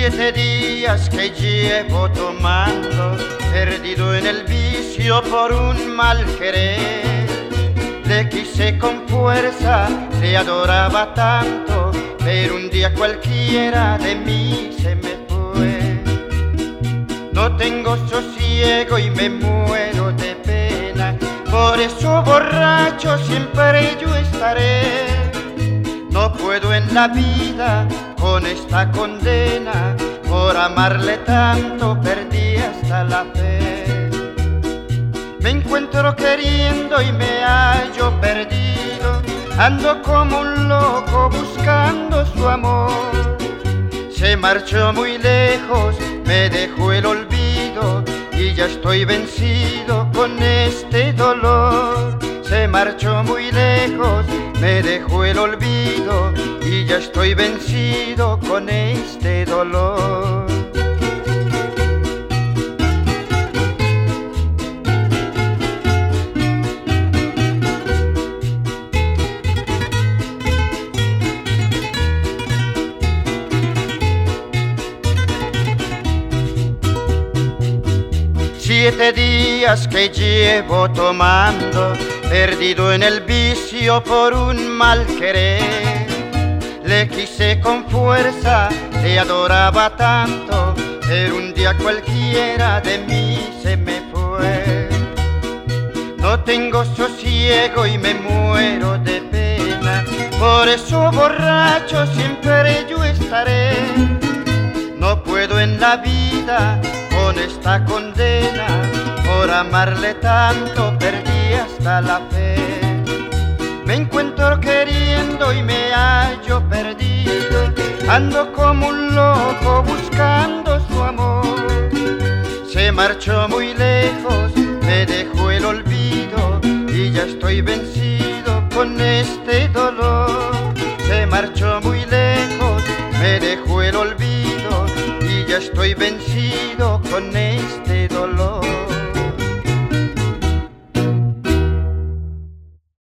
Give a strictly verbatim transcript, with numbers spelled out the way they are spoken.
Siete días que llevo tomando, perdido en el vicio por un mal querer. Le quise con fuerza, le adoraba tanto, pero un día cualquiera de mí se me fue. No tengo sosiego y me muero de pena, por eso borracho siempre yo estaré. No puedo en la vida con esta condena, por amarle tanto perdí hasta la fe. Me encuentro queriendo y me hallo perdido, ando como un loco buscando su amor. Se marchó muy lejos, me dejó el olvido y ya estoy vencido con este dolor. Se marchó muy lejos, me dejó el olvido y ya estoy vencido con este dolor. Siete días que llevo tomando, perdido en el vicio por un mal querer. Le quise con fuerza, le adoraba tanto, pero un día cualquiera de mí se me fue. No tengo sosiego y me muero de pena, por eso borracho siempre yo estaré. No puedo en la vida con esta condena, por amarle tanto perdí hasta la fe. Me encuentro queriendo y me hallo perdido, ando como un loco buscando su amor. Se marchó muy lejos, me dejó el olvido y ya estoy vencido con este dolor. Se marchó muy lejos, me dejó el olvido y ya estoy vencido con este dolor.